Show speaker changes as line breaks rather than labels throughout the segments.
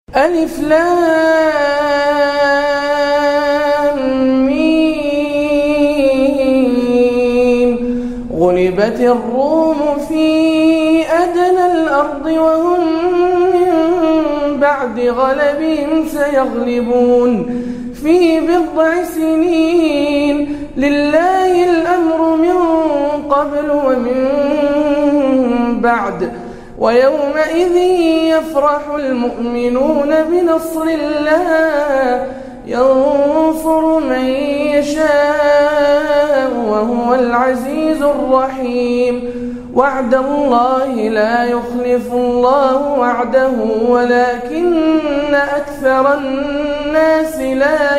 ألف لام ميم. غلبت الروم في أدنى الأرض وهم من بعد غلبهم سيغلبون في بضع سنين. لله الأمر من قبل ومن بعد ويومئذ يفرح المؤمنون بنصر الله ينصر من يشاء وهو العزيز الرحيم. وعد الله لا يخلف الله وعده ولكن أكثر الناس لا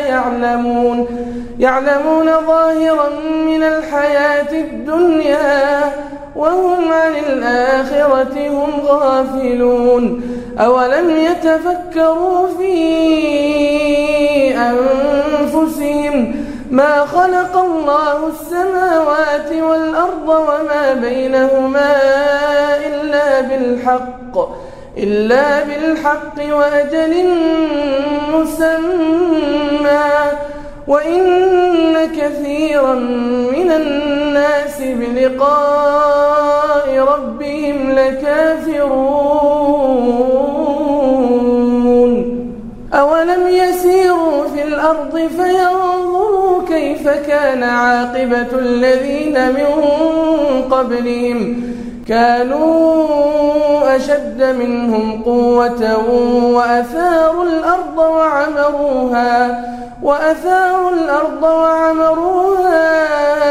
يعلمون ظاهرا من الحياة الدنيا وهم عن الآخرة هم غافلون. أولم يتفكروا في أنفسهم ما خلق الله السماوات والأرض وما بينهما إلا بالحق وأجل مسمى وإن كثيرا من الناس بلقاء ربهم لكافرون. أولم يسيروا في الأرض فينظروا كيف كان عاقبة الذين من قبلهم كانوا أشد منهم قوة وأثاروا الأرض وعمروها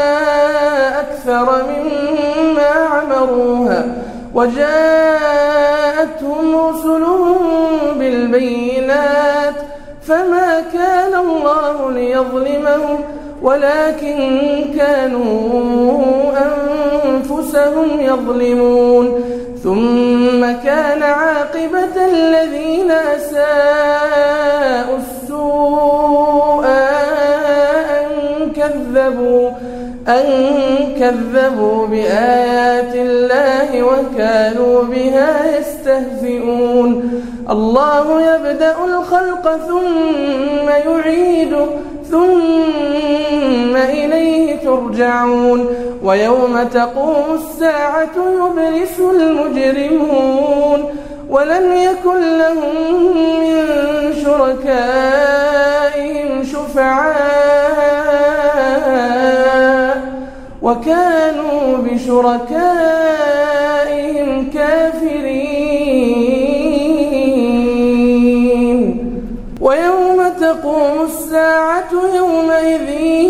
أكثر مما عمروها وجاءتهم رسلهم بالبينات فما كان الله ليظلمهم ولكن كانوا أنفسهم يظلمون. ثم كان عاقبة الذين أساءوا السوء أن كذبوا بآيات الله وكانوا بها يستهزئون. الله يبدأ الخلق ثم يعيده ثم إليه ترجعون. ويوم تقوم الساعة يبلس المجرمون ولم يكن لهم من شركائهم شفعاء وكانوا بشركائهم كافرين. ويوم تقوم الساعة يومئذ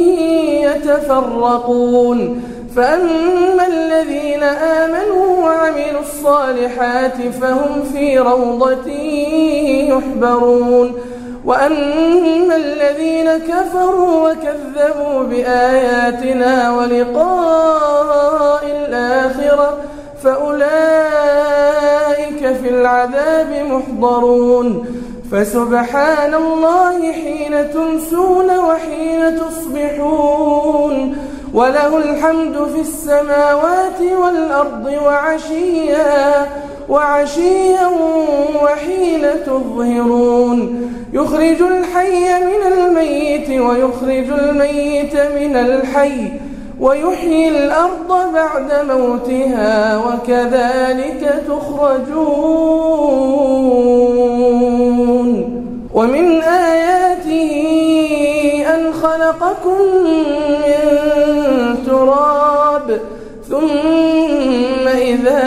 يتفرقون فأما الذين آمنوا وعملوا الصالحات فهم في روضة يحبرون وأما الذين كفروا وكذبوا بآياتنا ولقاء الآخرة فأولئك في العذاب محضرون. فسبحان الله حين تمسون وحين تصبحون وله الحمد في السماوات والأرض وعشيا وحين تظهرون. يخرج الحي من الميت ويخرج الميت من الحي ويحيي الأرض بعد موتها وكذلك تخرجون. ومن آياته أن خلقكم من تراب ثم إذا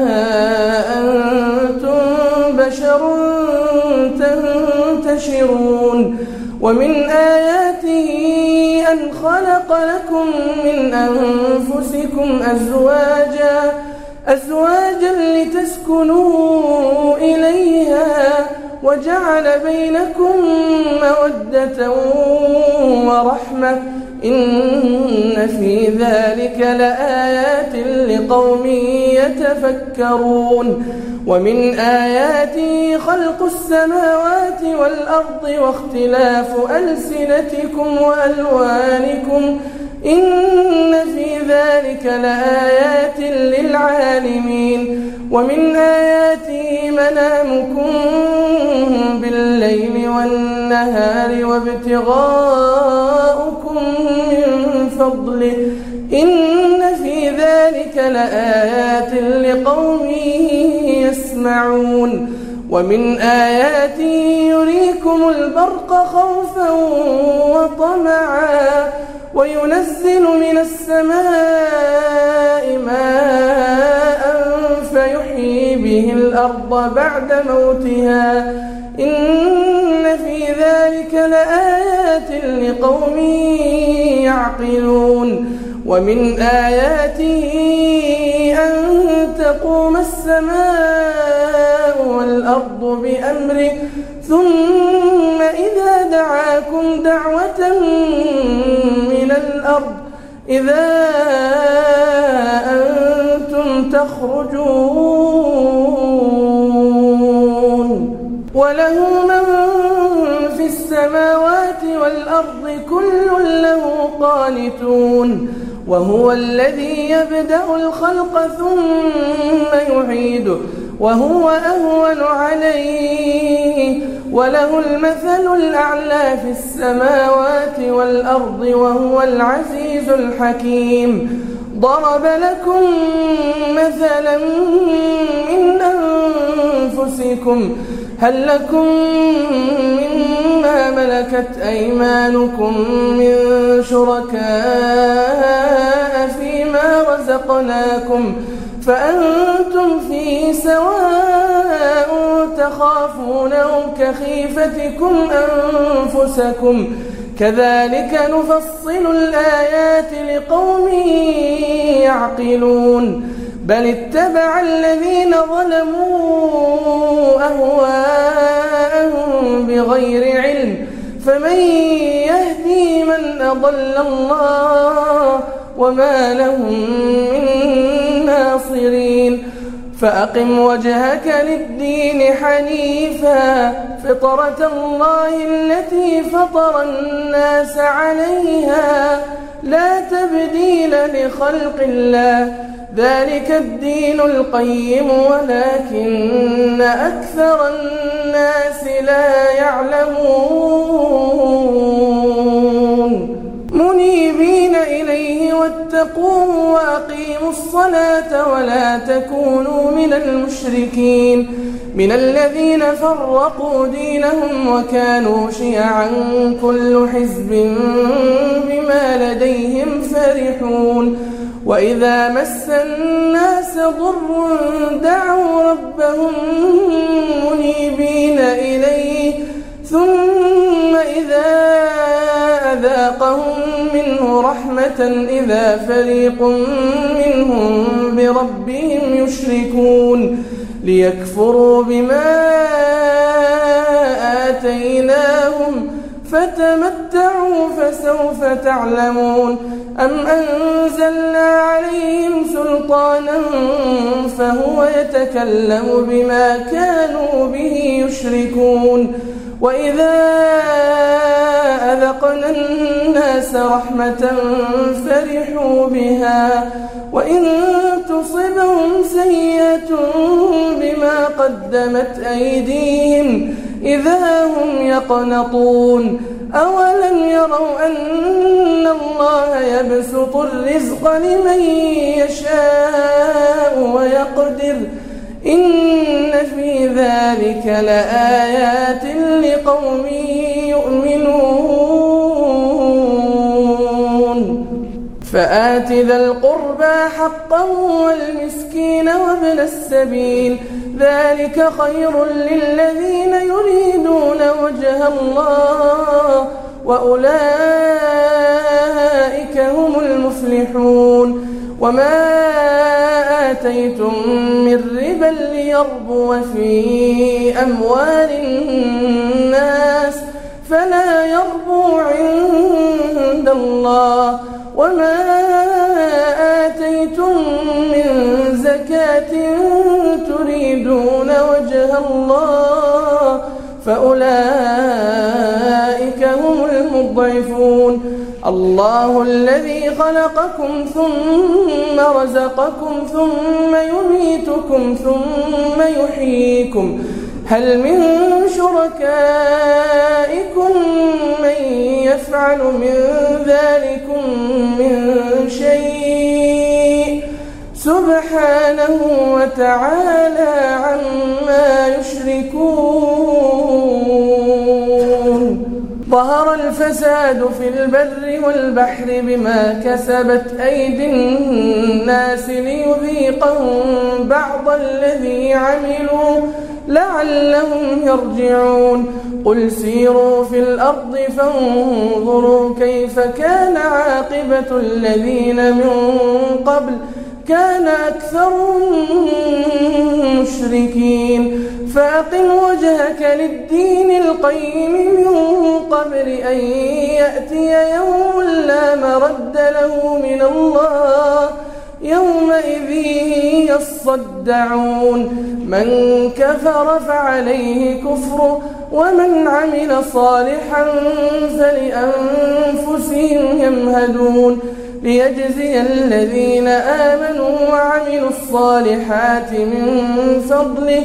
أنتم بشر تنتشرون. ومن آياته أن خلق لكم من أنفسكم أزواجا لتسكنوا إليها وجعل بينكم مودة ورحمة إن في ذلك لآيات لقوم يتفكرون. ومن آياته خلق السماوات والأرض واختلاف ألسنتكم وألوانكم إن في ذلك لآيات للعالمين. ومن آياته منامكم بالليل والنهار وابتغاؤكم من فضله إن في ذلك لآيات لقوم يسمعون ومن آياته يريكم البرق خوفا وطمعا وينزل من السماء ماء فيحيي به الأرض بعد موتها إن في ذلك لآيات لقوم يعقلون ومن آياته أن تقوم السماء والأرض بأمره ثم إذا دعاكم دعوة من الأرض إذا أنتم تخرجون وله من في السماوات والأرض كل له قانتون وهو الذي يبدأ الخلق ثم يعيده وهو أهون عليه وله المثل الأعلى في السماوات والأرض وهو العزيز الحكيم ضرب لكم مثلا من أنفسكم هل لكم مما ملكت أيمانكم من شركاء فيما رزقناكم فأنتم فيه سواء تخافونهم كخيفتكم أنفسكم كذلك نفصل الآيات لقوم يعقلون بل اتبع الذين ظلموا أهواءهم بغير علم فمن يهدي من أضل الله وما لهم من ناصرين فأقم وجهك للدين حنيفا فطرة الله التي فطر الناس عليها لا تبديل لخلق الله ذلك الدين القيم ولكن أكثر الناس لا يعلمون منيبين إليه واتقوه وأقيموا الصلاة ولا تكونوا من المشركين من الذين فرقوا دينهم وكانوا شيعا كل حزب بما لديهم فرحون وإذا مس الناس ضر دعوا ربهم منيبين إليه ثم إذا أذاقهم منه رحمة إذا فريق منهم بربهم يشركون ليكفروا بما آتيناهم فتمتعوا فسوف تعلمون أم أنزلنا عليهم سلطانا فهو يتكلم بما كانوا به يشركون وإذا أذقنا الناس رحمة فرحوا بها وإن تصبهم سيئة بما قدمت أيديهم إذا هم يقنطون أولم يروا أن الله يبسط الرزق لمن يشاء ويقدر إن في ذلك لآيات لقوم يؤمنون فآت ذا القربى حقه والمسكين وابن السبيل ذلك خير للذين يريدون وجه الله وأولئك هم المفلحون وما آتيتم من ربا ليربو في أموال الناس فلا يربو عند الله وما آتيتم من زكاة تريدون وجه الله فأولئك هم المضعفون الله الذي خلقكم ثم رزقكم ثم يميتكم ثم يحييكم هل من شركائكم من يفعل من ذلكم من شيء سبحانه وتعالى عما يشركون ظهر الفساد في البر والبحر بما كسبت أيدي الناس ليذيقهم بعض الذي عملوا لعلهم يرجعون قل سيروا في الأرض فانظروا كيف كان عاقبة الذين من قبل كان أكثرهم مشركين فأقم وجهك للدين القيم من قبل أن يأتي يوم لا مرد له من الله يومئذ يصدعون من كفر فعليه كفره ومن عمل صالحا فلأنفسهم يمهدون ليجزي الذين آمنوا وعملوا الصالحات من فضله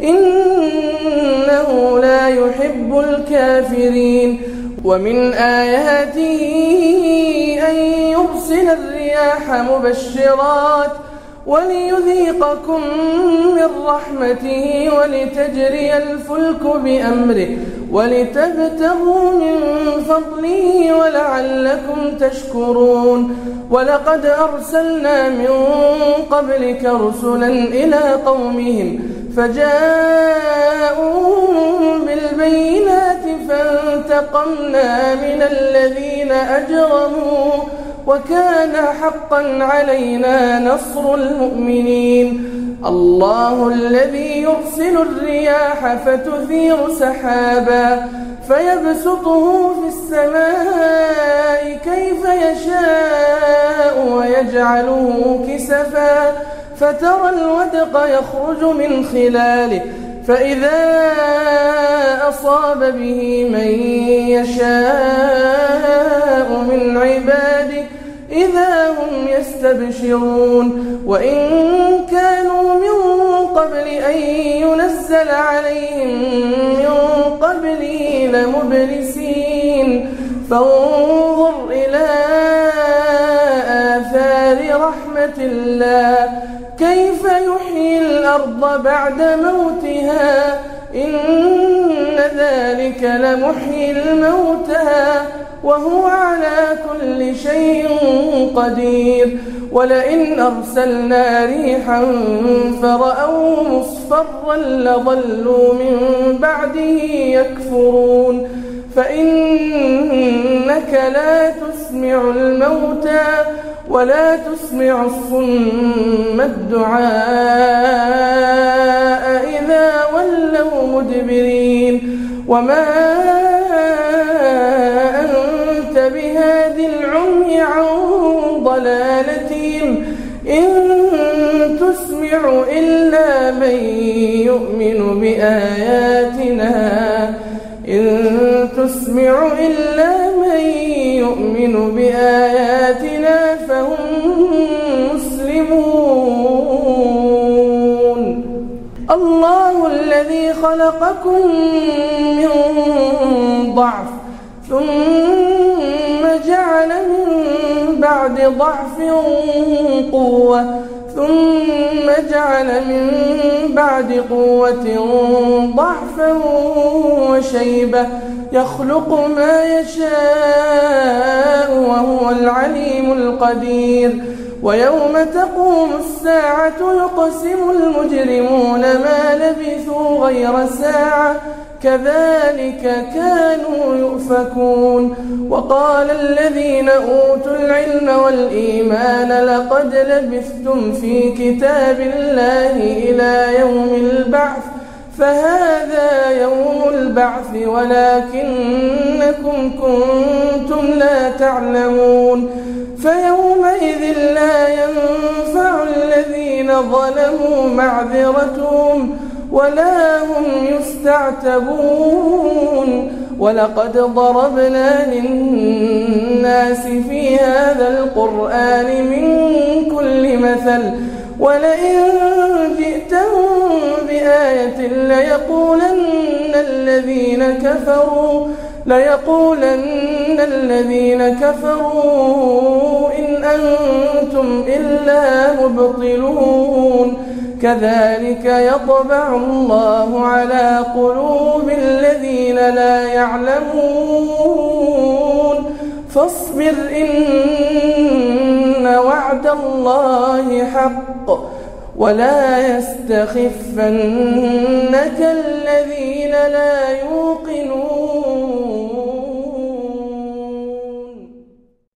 إنه لا يحب الكافرين ومن آياته أن يرسل الرياح مبشرات وليذيقكم من رحمته ولتجري الفلك بأمره ولتبتغوا من فضله ولعلكم تشكرون ولقد أرسلنا من قبلك رسلا إلى قومهم فجاءوهم بالبينات فانتقمنا من الذين أجرموا وكان حقا علينا نصر المؤمنين الله الذي يرسل الرياح فتثير سحابا فيبسطه في السماء كيف يشاء ويجعله كسفا فترى الودق يخرج من خلاله فإذا أصاب به من يشاء من عباده إذا هم يستبشرون وإن كانوا من قبل أن ينزل عليهم من قبله لمبلسين فانظر إلى آثار رحمة الله كيف يحيي الأرض بعد موتها إن ذلك لمحيي الموتى وهو على كل شيء قدير ولئن أرسلنا ريحا فرأوه مصفرا لظلوا من بعده يكفرون فإنك لا تسمع الموتى ولا تسمع الصم الدعاء إذا ولوا مدبرين وما أنت بهاد العمي عن ضلالتهم إن تسمع إلا من يؤمن بآياتنا فهم مسلمون الله الذي خلقكم من ضعف ثم جعل من بعد ضعف قوة ثم جعل من بعد قوة ضعفا وشيبة يخلق ما يشاء وهو العليم القدير ويوم تقوم الساعة يقسم المجرمون ما لبثوا غير ساعة كذلك كانوا يؤفكون وقال الذين أوتوا العلم والإيمان لقد لبثتم في كتاب الله إلى يوم البعث فهذا يوم البعث ولكنكم كنتم لا تعلمون فيومئذ لا ينفع الذين ظلموا معذرتهم ولا هم يستعتبون ولقد ضربنا للناس في هذا القرآن من كل مثل ولئن جئتهم بآية ليقولن الذين كفروا إن أنتم إلا مبطلون كذلك يطبع الله على قلوب الذين لا يعلمون فاصبر إن وعد الله حق ولا يستخفنك الذين لا يوقنون